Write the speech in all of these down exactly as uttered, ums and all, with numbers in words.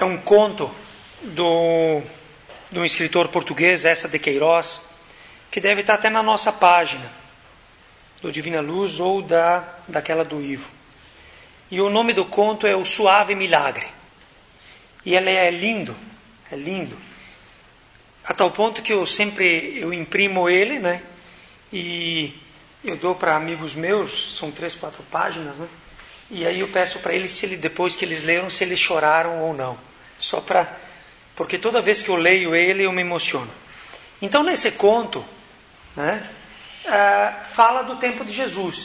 é um conto do, de um escritor português, Eça de Queiroz, que deve estar até na nossa página, do Divina Luz ou da, daquela do Ivo. E o nome do conto é O Suave Milagre. E ele é lindo, é lindo. A tal ponto que eu sempre eu imprimo ele, né? E eu dou para amigos meus, são três, quatro páginas, né? E aí eu peço para eles, se ele, depois que eles leram, se eles choraram ou não. Só para... Porque toda vez que eu leio ele, eu me emociono. Então, nesse conto, né, uh, fala do tempo de Jesus.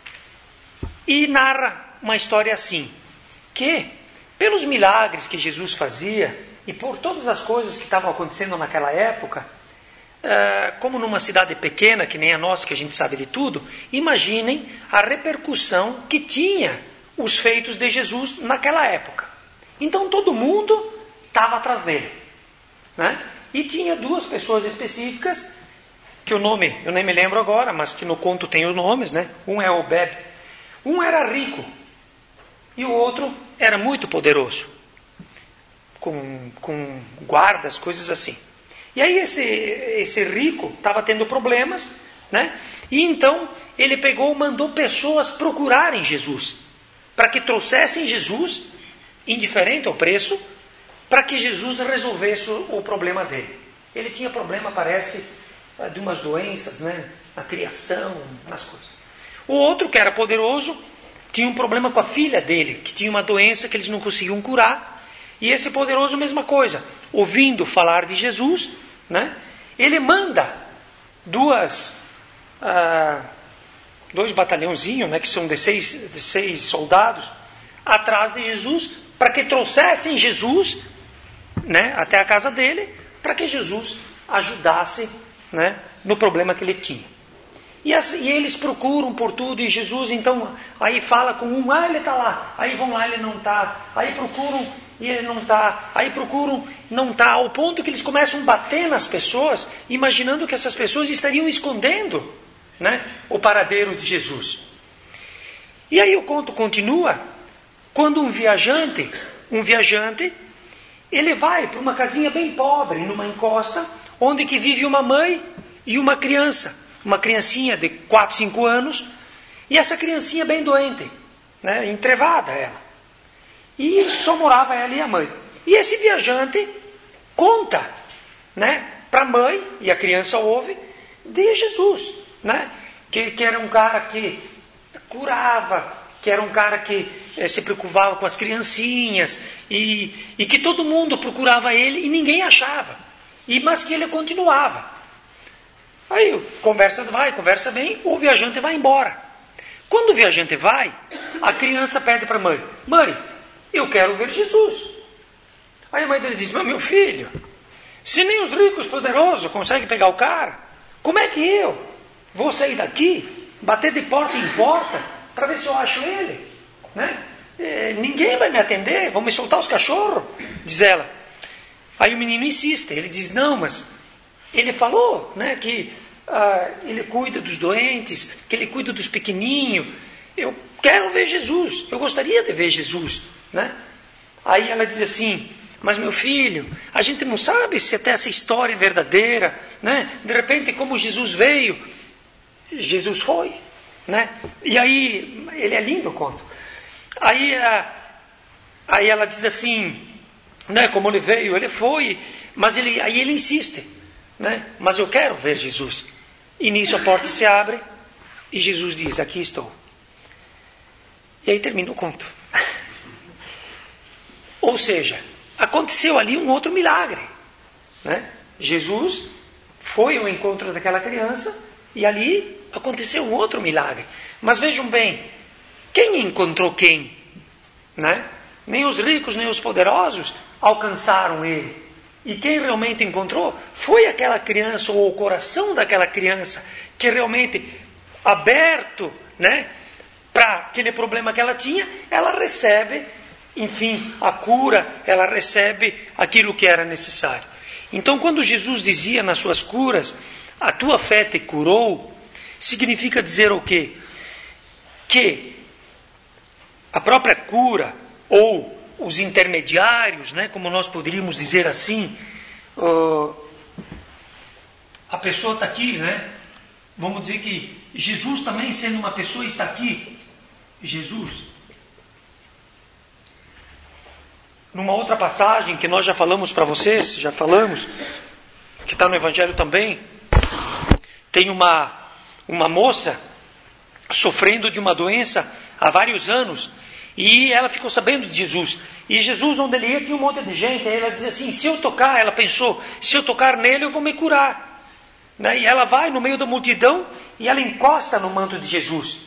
E narra uma história assim, que, pelos milagres que Jesus fazia, e por todas as coisas que estavam acontecendo naquela época, uh, como numa cidade pequena, que nem a nossa, que a gente sabe de tudo, imaginem a repercussão que tinha os feitos de Jesus naquela época. Então todo mundo estava atrás dele, né? E tinha duas pessoas específicas, que o nome, eu nem me lembro agora, mas que no conto tem os nomes, né? Um é Obed. Um era rico, e o outro era muito poderoso, com, com guardas, coisas assim. E aí esse, esse rico estava tendo problemas, né? E então ele pegou e mandou pessoas procurarem Jesus, para que trouxessem Jesus, indiferente ao preço, para que Jesus resolvesse o problema dele. Ele tinha problema, parece, de umas doenças, né? Na criação, nas coisas. O outro, que era poderoso, tinha um problema com a filha dele, que tinha uma doença que eles não conseguiam curar. E esse poderoso, mesma coisa. Ouvindo falar de Jesus, né? Ele manda duas, ah, dois batalhãozinhos, né? Que são de seis, de seis soldados, atrás de Jesus, para que trouxessem Jesus, né, até a casa dele, para que Jesus ajudasse, né, no problema que ele tinha. E, assim, e eles procuram por tudo, e Jesus então aí fala com um, ah, ele está lá, aí vão lá, ele não está, aí procuram e ele não está, aí procuram, não está, ao ponto que eles começam a bater nas pessoas, imaginando que essas pessoas estariam escondendo, né, o paradeiro de Jesus. E aí o conto continua, quando um viajante, um viajante, ele vai para uma casinha bem pobre, numa encosta, onde que vive uma mãe e uma criança, uma criancinha de quatro, cinco anos, e essa criancinha bem doente, né, entrevada ela. E só morava ela e a mãe. E esse viajante conta, né, para a mãe, e a criança ouve, de Jesus, né, que, que era um cara que curava, que era um cara que eh, se preocupava com as criancinhas, e, e que todo mundo procurava ele e ninguém achava, e, mas que ele continuava. Aí conversa vai, conversa vem, o viajante vai embora. Quando o viajante vai, a criança pede para a mãe, mãe, eu quero ver Jesus. Aí a mãe dele diz, mas meu filho, se nem os ricos poderosos conseguem pegar o cara, como é que eu vou sair daqui, bater de porta em porta, para ver se eu acho ele, né? É, ninguém vai me atender, vão me soltar os cachorros, diz ela. Aí o menino insiste, ele diz, não, mas ele falou, né, que ah, ele cuida dos doentes, que ele cuida dos pequenininhos, eu quero ver Jesus, eu gostaria de ver Jesus, né? Aí ela diz assim, mas meu filho, a gente não sabe se até essa história é verdadeira, né? De repente, como Jesus veio, Jesus foi, né? E aí, ele é lindo o conto. Aí, a, aí ela diz assim, né, como ele veio, ele foi, mas ele, aí ele insiste, né? Mas eu quero ver Jesus. E nisso a porta se abre e Jesus diz, aqui estou. E aí termina o conto. Ou seja, aconteceu ali um outro milagre, né? Jesus foi ao encontro daquela criança e ali aconteceu um outro milagre. Mas vejam bem, quem encontrou quem? Né? Nem os ricos, nem os poderosos alcançaram ele. E quem realmente encontrou foi aquela criança, ou o coração daquela criança, que realmente, aberto, né, para aquele problema que ela tinha, ela recebe, enfim, a cura, ela recebe aquilo que era necessário. Então, quando Jesus dizia nas suas curas, a tua fé te curou, significa dizer o quê? Que a própria cura ou os intermediários, né, como nós poderíamos dizer assim, uh, a pessoa está aqui, né? Vamos dizer que Jesus também, sendo uma pessoa, está aqui. Jesus. Numa outra passagem que nós já falamos para vocês, já falamos, que está no Evangelho também, tem uma, uma moça sofrendo de uma doença há vários anos, e ela ficou sabendo de Jesus. E Jesus, onde ele ia, tinha um monte de gente. Aí ela dizia assim, se eu tocar, ela pensou, se eu tocar nele, eu vou me curar. Né? E ela vai no meio da multidão e ela encosta no manto de Jesus.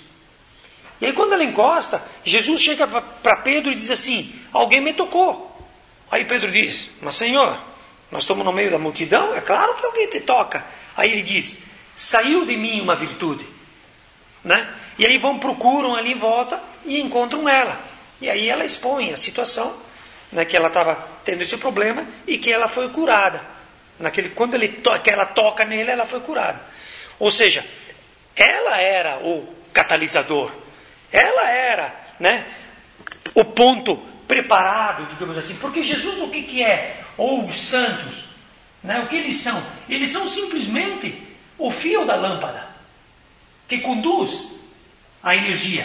E aí quando ela encosta, Jesus chega para Pedro e diz assim, alguém me tocou. Aí Pedro diz, mas Senhor, nós estamos no meio da multidão, é claro que alguém te toca. Aí ele diz, saiu de mim uma virtude. Né? E aí vão, procuram ali em volta e encontram ela. E aí ela expõe a situação, né, que ela estava tendo esse problema e que ela foi curada. Naquele, quando ele to, que ela toca nele, ela foi curada. Ou seja, ela era o catalisador. Ela era, né, o ponto preparado, digamos assim. Porque Jesus o que, que é? Ou os santos, né, o que eles são? Eles são simplesmente o fio da lâmpada que conduz a energia.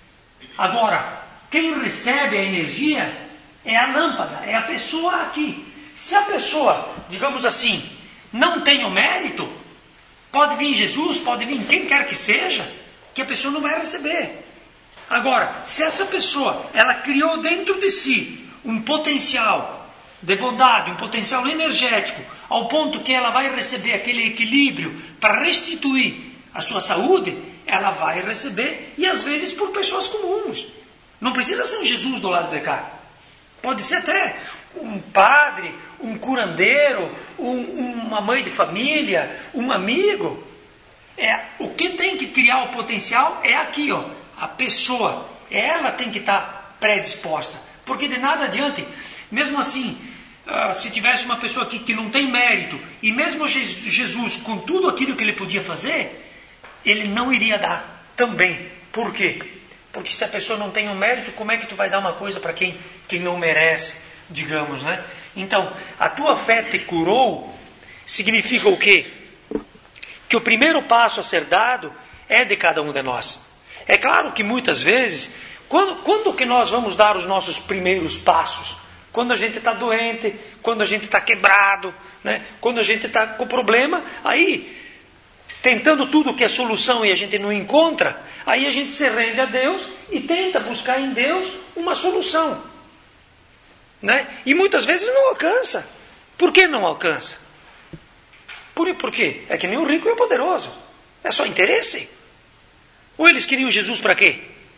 Agora, quem recebe a energia é a lâmpada, é a pessoa aqui. Se a pessoa, digamos assim, não tem o mérito, pode vir Jesus, pode vir quem quer que seja, que a pessoa não vai receber. Agora, se essa pessoa, ela criou dentro de si um potencial de bondade, um potencial energético, ao ponto que ela vai receber aquele equilíbrio para restituir a sua saúde, ela vai receber, e às vezes por pessoas comuns. Não precisa ser um Jesus do lado de cá. Pode ser até um padre, um curandeiro, um, uma mãe de família, um amigo. É, o que tem que criar o potencial é aqui, ó, a pessoa. Ela tem que estar predisposta. Porque de nada adianta, mesmo assim, uh, se tivesse uma pessoa aqui que não tem mérito, e mesmo Jesus, com tudo aquilo que ele podia fazer, ele não iria dar também. Por quê? Porque se a pessoa não tem o mérito, como é que tu vai dar uma coisa para quem, quem não merece, digamos, né? Então, a tua fé te curou, significa o quê? Que o primeiro passo a ser dado é de cada um de nós. É claro que muitas vezes, quando, quando que nós vamos dar os nossos primeiros passos? Quando a gente está doente, quando a gente está quebrado, né? Quando a gente está com problema, aí, tentando tudo que é solução e a gente não encontra, aí a gente se rende a Deus e tenta buscar em Deus uma solução. Né? E muitas vezes não alcança. Por que não alcança? Por, por quê? É que nem o rico e o poderoso. É só interesse. Ou eles queriam Jesus para quê?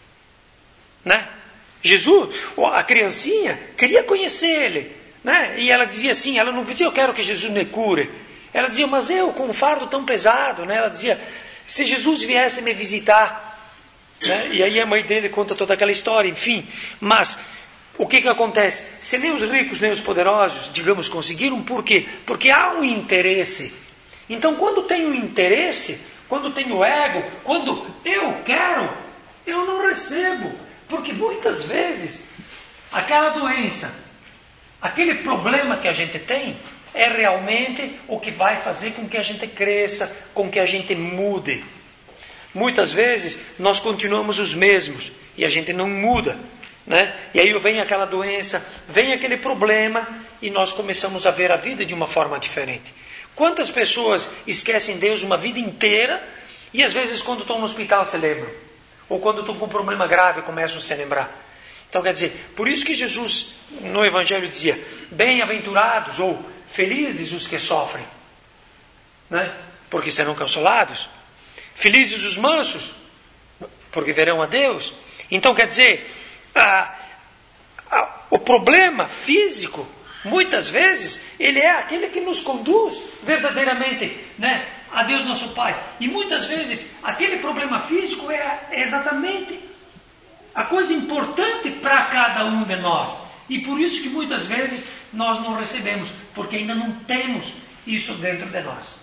Né? Jesus, a criancinha, queria conhecer ele. Né? E ela dizia assim, ela não dizia, eu quero que Jesus me cure. Ela dizia, mas eu com um fardo tão pesado, né? Ela dizia, se Jesus viesse me visitar, né? E aí a mãe dele conta toda aquela história, enfim. Mas o que que acontece? Se nem os ricos nem os poderosos, digamos, conseguiram, por quê? Porque há um interesse. Então quando tem um interesse, quando tem o ego, quando eu quero, eu não recebo. Porque muitas vezes aquela doença, aquele problema que a gente tem, é realmente o que vai fazer com que a gente cresça, com que a gente mude. Muitas vezes nós continuamos os mesmos e a gente não muda, né? E aí vem aquela doença, vem aquele problema e nós começamos a ver a vida de uma forma diferente. Quantas pessoas esquecem Deus uma vida inteira e às vezes quando estão no hospital se lembram? Ou quando estão com um problema grave começam a se lembrar? Então quer dizer, por isso que Jesus no Evangelho dizia, bem-aventurados ou felizes os que sofrem, né? Porque serão consolados. Felizes os mansos, porque verão a Deus. Então quer dizer, a, a, o problema físico, muitas vezes, ele é aquele que nos conduz verdadeiramente, né, a Deus nosso Pai. E muitas vezes, aquele problema físico é, é exatamente a coisa importante para cada um de nós. E por isso que muitas vezes nós não recebemos, porque ainda não temos isso dentro de nós.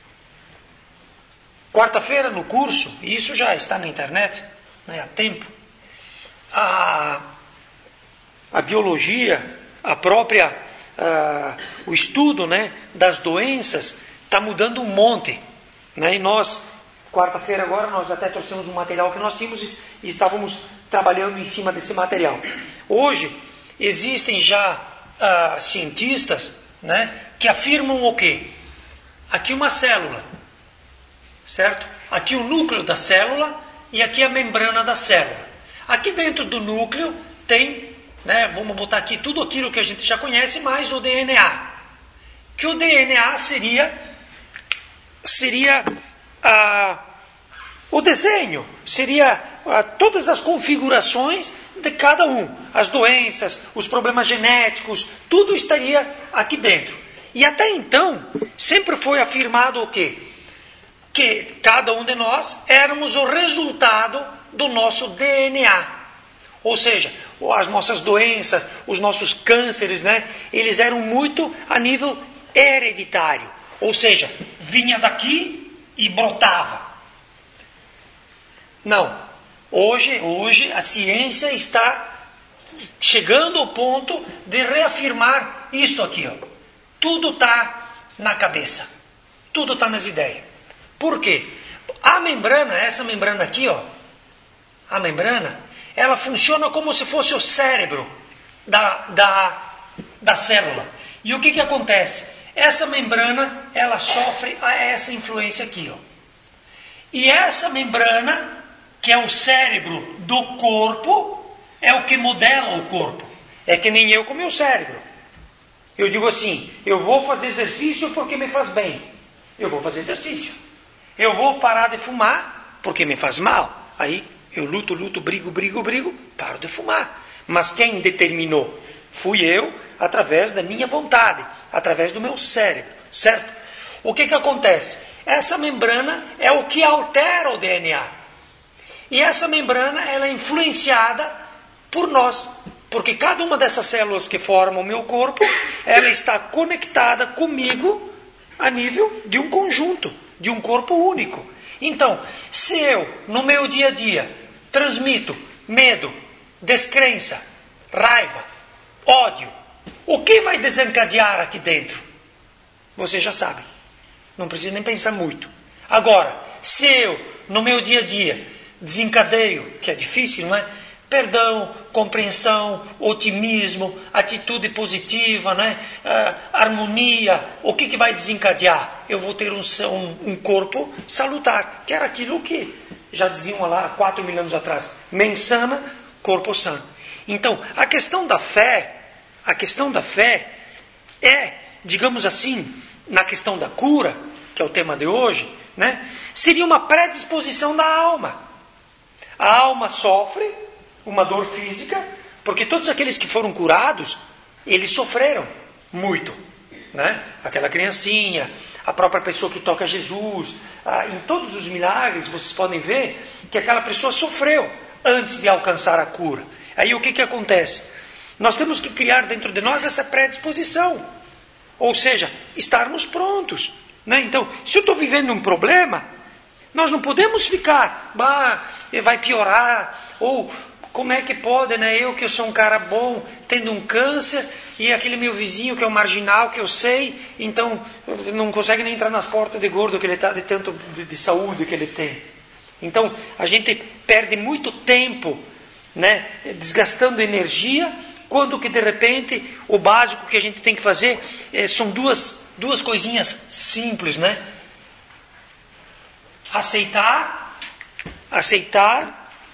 Quarta-feira no curso, e isso já está na internet, né, há tempo, a, a biologia, a própria, uh, o estudo, né, das doenças está mudando um monte, né? E nós, quarta-feira agora, nós até trouxemos um material que nós tínhamos e, e estávamos trabalhando em cima desse material. Hoje, existem já uh, cientistas, né, que afirmam o quê? Aqui uma célula, certo? Aqui o núcleo da célula e aqui a membrana da célula. Aqui dentro do núcleo tem, né, vamos botar aqui tudo aquilo que a gente já conhece, mais o D N A. Que o D N A seria, seria ah, o desenho, seria ah, todas as configurações de cada um. As doenças, os problemas genéticos, tudo estaria aqui dentro. E até então, sempre foi afirmado o quê? Que cada um de nós éramos o resultado do nosso D N A. Ou seja, as nossas doenças, os nossos cânceres, né, eles eram muito a nível hereditário. Ou seja, vinha daqui e brotava. Não. Hoje, hoje a ciência está chegando ao ponto de reafirmar isto aqui, ó. Tudo está na cabeça. Tudo está nas ideias. Por quê? A membrana, essa membrana aqui, ó, a membrana, ela funciona como se fosse o cérebro da, da, da célula. E o que, que acontece? Essa membrana, ela sofre essa influência aqui, ó. E essa membrana, que é o cérebro do corpo, é o que modela o corpo. É que nem eu com o meu cérebro. Eu digo assim, eu vou fazer exercício porque me faz bem. Eu vou fazer exercício. Eu vou parar de fumar porque me faz mal. Aí eu luto, luto, brigo, brigo, brigo, paro de fumar. Mas quem determinou? Fui eu, através da minha vontade, através do meu cérebro, certo? O que que acontece? Essa membrana é o que altera o D N A. E essa membrana, ela é influenciada por nós. Porque cada uma dessas células que formam o meu corpo, ela está conectada comigo a nível de um conjunto, de um corpo único. Então, se eu, no meu dia a dia, transmito medo, descrença, raiva, ódio, o que vai desencadear aqui dentro? Você já sabe. Não precisa nem pensar muito. Agora, se eu, no meu dia a dia, desencadeio, que é difícil, não é? Perdão, compreensão, otimismo, atitude positiva, né? Uh, harmonia. O que, que vai desencadear? Eu vou ter um, um, um corpo salutar, que era aquilo que já diziam lá há quatro mil anos atrás. Mens sana, corpo sano. Então, a questão da fé, a questão da fé é, digamos assim, na questão da cura, que é o tema de hoje, né? Seria uma predisposição da alma. A alma sofre uma dor física, porque todos aqueles que foram curados, eles sofreram muito, né? Aquela criancinha, a própria pessoa que toca Jesus, ah, em todos os milagres vocês podem ver que aquela pessoa sofreu antes de alcançar a cura. Aí o que que acontece? Nós temos que criar dentro de nós essa predisposição, ou seja, estarmos prontos, né? Então, se eu estou vivendo um problema, nós não podemos ficar, bah, vai piorar, ou como é que pode, né? Eu que eu sou um cara bom, tendo um câncer, e aquele meu vizinho que é um marginal, que eu sei, então não consegue nem entrar nas portas de gordo que ele está, de tanto de, de saúde que ele tem. Então a gente perde muito tempo, né? Desgastando energia, quando que de repente o básico que a gente tem que fazer é, são duas, duas coisinhas simples, né? Aceitar, aceitar,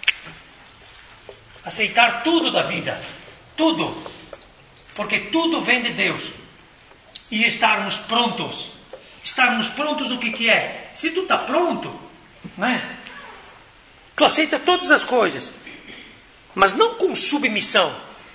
aceitar tudo da vida, tudo, porque tudo vem de Deus, e estarmos prontos, estarmos prontos o que que é? Se tu está pronto, né? Tu aceita todas as coisas, mas não com submissão,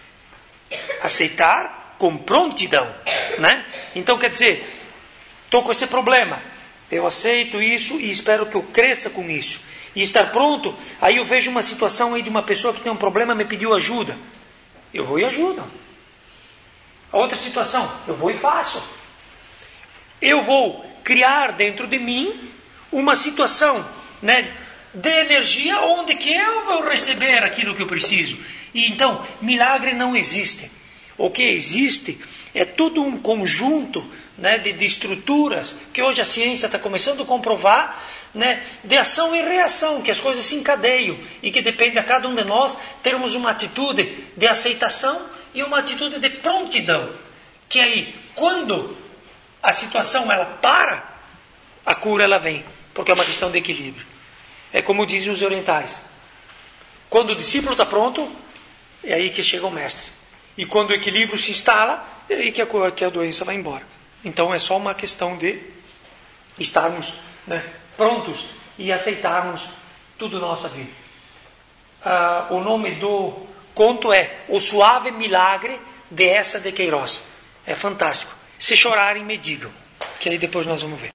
aceitar com prontidão, né? Então quer dizer, estou com esse problema, eu aceito isso e espero que eu cresça com isso. E estar pronto, aí eu vejo uma situação aí de uma pessoa que tem um problema, me pediu ajuda. Eu vou e ajudo. A outra situação, eu vou e faço. Eu vou criar dentro de mim uma situação, né, de energia onde que eu vou receber aquilo que eu preciso. E então, milagre não existe. O que existe é todo um conjunto, né, de, de estruturas que hoje a ciência está começando a comprovar, né, de ação e reação, que as coisas se encadeiam e que depende a cada um de nós termos uma atitude de aceitação e uma atitude de prontidão. Que aí, quando a situação ela para, a cura ela vem, porque é uma questão de equilíbrio. É como dizem os orientais: quando o discípulo está pronto, é aí que chega o mestre. E quando o equilíbrio se instala, é aí que a, que a doença vai embora. Então é só uma questão de estarmos, né, prontos e aceitarmos tudo na nossa vida. Ah, o nome do conto é O Suave Milagre de Essa de Queiroz. É fantástico. Se chorarem, me digam, que aí depois nós vamos ver.